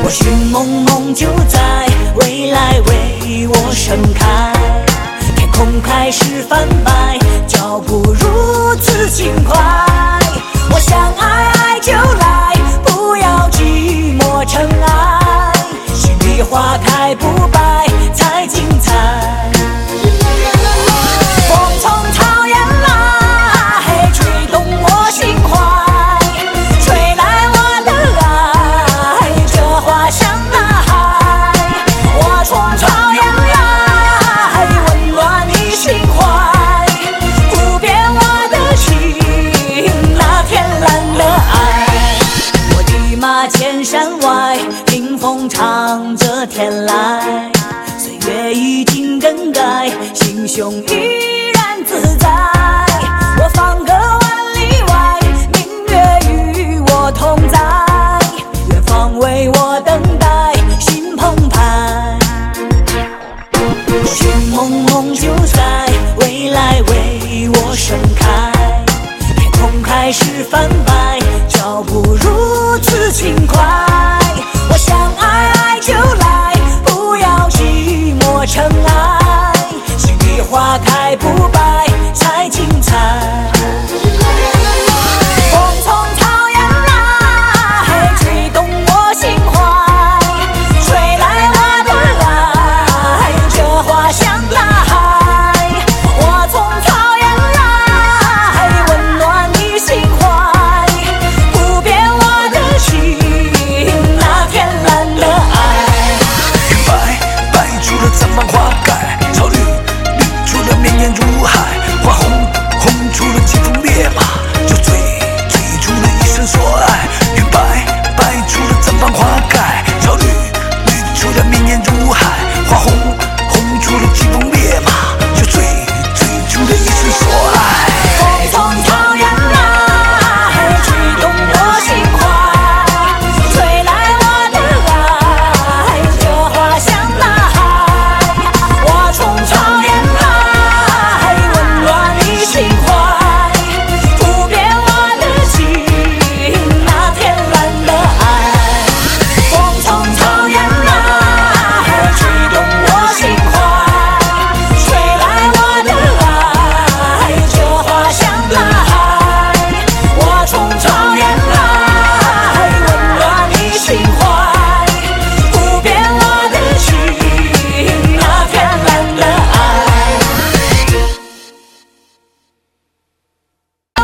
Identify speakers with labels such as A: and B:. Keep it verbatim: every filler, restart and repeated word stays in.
A: 或许梦梦就在未来为我盛开，天空开始泛白，脚步如此轻快。我想爱爱就来，不要寂寞尘埃，心里花开不败才精彩。风从草原来，吹动我心怀，吹来我的爱，这花香大海。我从草原来，温暖你心怀，不变我的情，那天蓝的爱。我的马千山外，听风唱着天籁，岁月已经更改，心胸已